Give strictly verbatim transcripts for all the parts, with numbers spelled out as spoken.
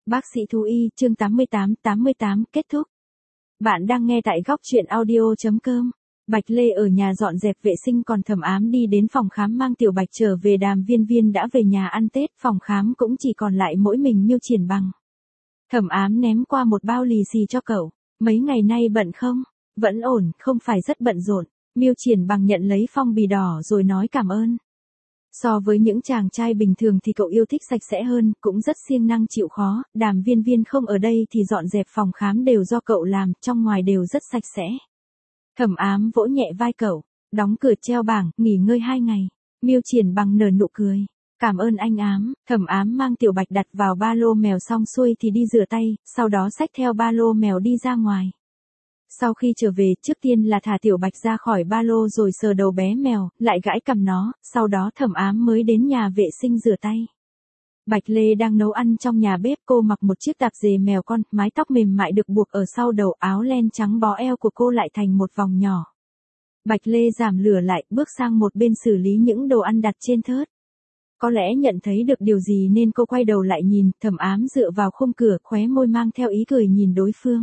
Bác sĩ thú y, chương tám mươi tám, tám mươi tám, kết thúc. Bạn đang nghe tại góc truyện audio chấm com. Bạch Lê ở nhà dọn dẹp vệ sinh còn Thẩm Ám đi đến phòng khám mang Tiểu Bạch trở về. Đàm Viên Viên đã về nhà ăn Tết, phòng khám cũng chỉ còn lại mỗi mình Miêu Triển Bằng. Thẩm Ám ném qua một bao lì xì cho cậu. Mấy ngày nay bận không? Vẫn ổn, không phải rất bận rộn. Miêu Triển Bằng nhận lấy phong bì đỏ rồi nói cảm ơn. So với những chàng trai bình thường thì cậu yêu thích sạch sẽ hơn, cũng rất siêng năng chịu khó. Đàm Viên Viên không ở đây thì dọn dẹp phòng khám đều do cậu làm, trong ngoài đều rất sạch sẽ. Thẩm Ám vỗ nhẹ vai cậu, đóng cửa treo bảng, nghỉ ngơi hai ngày. Miêu Triển Bằng nở nụ cười. Cảm ơn anh Ám. Thẩm Ám mang Tiểu Bạch đặt vào ba lô mèo xong xuôi thì đi rửa tay, sau đó xách theo ba lô mèo đi ra ngoài. Sau khi trở về, trước tiên là thả Tiểu Bạch ra khỏi ba lô rồi sờ đầu bé mèo, lại gãi cằm nó, sau đó Thẩm Ám mới đến nhà vệ sinh rửa tay. Bạch Lê đang nấu ăn trong nhà bếp, cô mặc một chiếc tạp dề mèo con, mái tóc mềm mại được buộc ở sau đầu, áo len trắng bó eo của cô lại thành một vòng nhỏ. Bạch Lê giảm lửa lại, bước sang một bên xử lý những đồ ăn đặt trên thớt. Có lẽ nhận thấy được điều gì nên cô quay đầu lại nhìn, Thẩm Ám dựa vào khung cửa, khóe môi mang theo ý cười nhìn đối phương.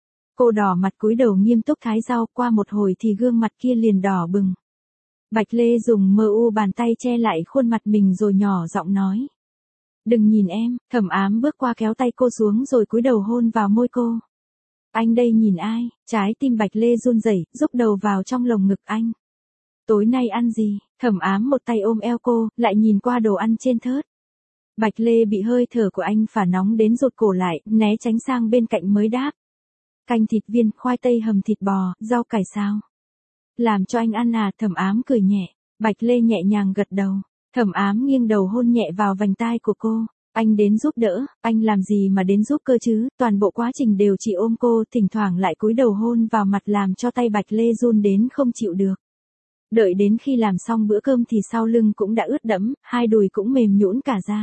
Cô đỏ mặt cúi đầu nghiêm túc thái rau, qua một hồi thì gương mặt kia liền đỏ bừng. Bạch Lê dùng mờ u bàn tay che lại khuôn mặt mình rồi nhỏ giọng nói. Đừng nhìn em. Thẩm Ám bước qua kéo tay cô xuống rồi cúi đầu hôn vào môi cô. Anh đây nhìn ai? Trái tim Bạch Lê run rẩy, rúc đầu vào trong lồng ngực anh. Tối nay ăn gì? Thẩm Ám một tay ôm eo cô, lại nhìn qua đồ ăn trên thớt. Bạch Lê bị hơi thở của anh phả nóng đến rụt cổ lại, né tránh sang bên cạnh mới đáp. Canh thịt viên, khoai tây hầm thịt bò, rau cải sao? Làm cho anh ăn à? Thẩm Ám cười nhẹ. Bạch Lê nhẹ nhàng gật đầu. Thẩm Ám nghiêng đầu hôn nhẹ vào vành tai của cô. Anh đến giúp đỡ, anh làm gì mà đến giúp cơ chứ? Toàn bộ quá trình đều chỉ ôm cô, thỉnh thoảng lại cúi đầu hôn vào mặt làm cho tay Bạch Lê run đến không chịu được. Đợi đến khi làm xong bữa cơm thì sau lưng cũng đã ướt đẫm, hai đùi cũng mềm nhũn cả ra.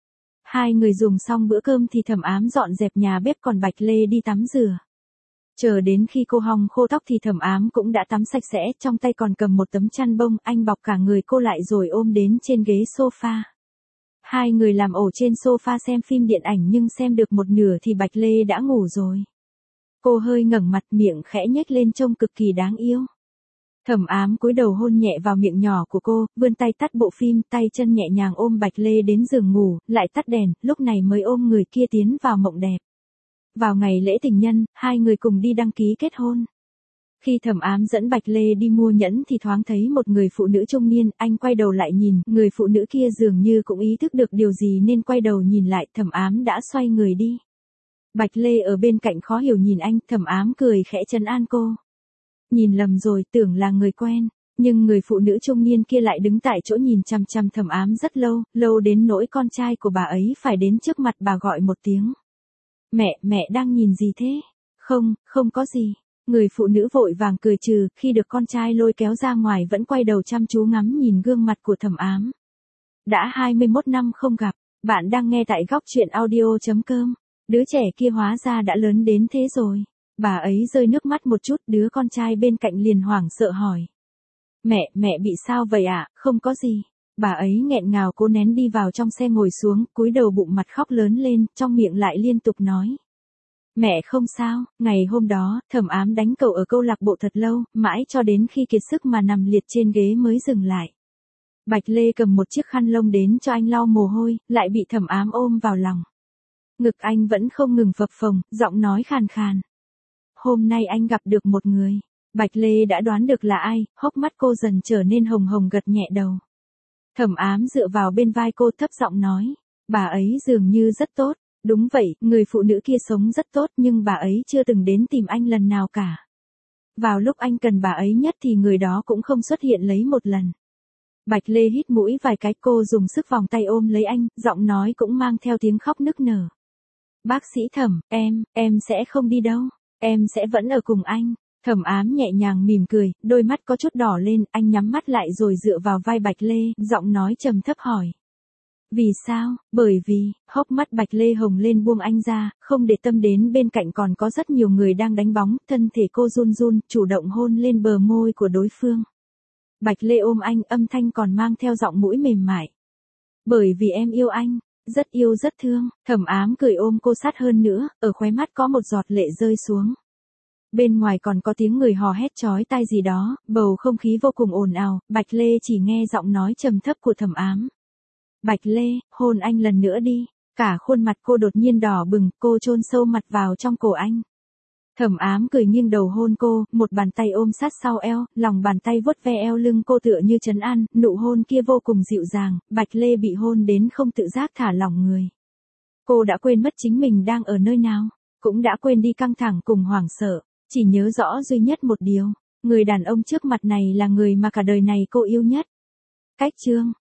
Hai người dùng xong bữa cơm thì Thẩm Ám dọn dẹp nhà bếp còn Bạch Lê đi tắm rửa. Chờ đến khi cô hong khô tóc thì Thẩm Ám cũng đã tắm sạch sẽ, trong tay còn cầm một tấm chăn bông, anh bọc cả người cô lại rồi ôm đến trên ghế sofa. Hai người làm ổ trên sofa xem phim điện ảnh nhưng xem được một nửa thì Bạch Lê đã ngủ rồi. Cô hơi ngẩng mặt, miệng khẽ nhếch lên trông cực kỳ đáng yêu. Thẩm Ám cúi đầu hôn nhẹ vào miệng nhỏ của cô, vươn tay tắt bộ phim, tay chân nhẹ nhàng ôm Bạch Lê đến giường ngủ, lại tắt đèn, lúc này mới ôm người kia tiến vào mộng đẹp. Vào ngày lễ tình nhân, hai người cùng đi đăng ký kết hôn. Khi Thẩm Ám dẫn Bạch Lê đi mua nhẫn thì thoáng thấy một người phụ nữ trung niên, anh quay đầu lại nhìn, người phụ nữ kia dường như cũng ý thức được điều gì nên quay đầu nhìn lại, Thẩm Ám đã xoay người đi. Bạch Lê ở bên cạnh khó hiểu nhìn anh, Thẩm Ám cười khẽ trấn an cô. Nhìn lầm rồi, tưởng là người quen, nhưng người phụ nữ trung niên kia lại đứng tại chỗ nhìn chằm chằm Thẩm Ám rất lâu, lâu đến nỗi con trai của bà ấy phải đến trước mặt bà gọi một tiếng. Mẹ, mẹ đang nhìn gì thế? Không, không có gì. Người phụ nữ vội vàng cười trừ, khi được con trai lôi kéo ra ngoài vẫn quay đầu chăm chú ngắm nhìn gương mặt của Thẩm Ám. Đã hai mươi mốt năm không gặp, bạn đang nghe tại góc truyện audio chấm com. Đứa trẻ kia hóa ra đã lớn đến thế rồi. Bà ấy rơi nước mắt một chút, đứa con trai bên cạnh liền hoảng sợ hỏi. Mẹ, mẹ bị sao vậy ạ? À? Không có gì. Bà ấy nghẹn ngào cố nén đi vào trong xe ngồi xuống, cúi đầu bụng mặt khóc lớn lên, trong miệng lại liên tục nói. Mẹ không sao, ngày hôm đó, Thẩm Ám đánh cậu ở câu lạc bộ thật lâu, mãi cho đến khi kiệt sức mà nằm liệt trên ghế mới dừng lại. Bạch Lê cầm một chiếc khăn lông đến cho anh lau mồ hôi, lại bị Thẩm Ám ôm vào lòng. Ngực anh vẫn không ngừng phập phồng, giọng nói khàn khàn. Hôm nay anh gặp được một người. Bạch Lê đã đoán được là ai, hốc mắt cô dần trở nên hồng hồng gật nhẹ đầu. Thẩm Ám dựa vào bên vai cô thấp giọng nói. Bà ấy dường như rất tốt. Đúng vậy, người phụ nữ kia sống rất tốt nhưng bà ấy chưa từng đến tìm anh lần nào cả. Vào lúc anh cần bà ấy nhất thì người đó cũng không xuất hiện lấy một lần. Bạch Lê hít mũi vài cái, cô dùng sức vòng tay ôm lấy anh, giọng nói cũng mang theo tiếng khóc nức nở. Bác sĩ Thẩm, em, em sẽ không đi đâu, em sẽ vẫn ở cùng anh. Thẩm Ám nhẹ nhàng mỉm cười, đôi mắt có chút đỏ lên, anh nhắm mắt lại rồi dựa vào vai Bạch Lê, giọng nói trầm thấp hỏi. Vì sao? Bởi vì, hốc mắt Bạch Lê hồng lên buông anh ra, không để tâm đến bên cạnh còn có rất nhiều người đang đánh bóng, thân thể cô run run, chủ động hôn lên bờ môi của đối phương. Bạch Lê ôm anh, âm thanh còn mang theo giọng mũi mềm mại. Bởi vì em yêu anh. rất yêu rất thương, Thẩm Ám cười ôm cô sát hơn nữa, ở khóe mắt có một giọt lệ rơi xuống. Bên ngoài còn có tiếng người hò hét chói tai gì đó, bầu không khí vô cùng ồn ào, Bạch Lê chỉ nghe giọng nói trầm thấp của Thẩm Ám. Bạch Lê, hôn anh lần nữa đi. Cả khuôn mặt cô đột nhiên đỏ bừng, cô chôn sâu mặt vào trong cổ anh. Thẩm Ám cười nghiêng đầu hôn cô, một bàn tay ôm sát sau eo, lòng bàn tay vuốt ve eo lưng cô tựa như trấn an, nụ hôn kia vô cùng dịu dàng, Bạch Lê bị hôn đến không tự giác thả lỏng người. Cô đã quên mất chính mình đang ở nơi nào, cũng đã quên đi căng thẳng cùng hoảng sợ, chỉ nhớ rõ duy nhất một điều, người đàn ông trước mặt này là người mà cả đời này cô yêu nhất. Cách chương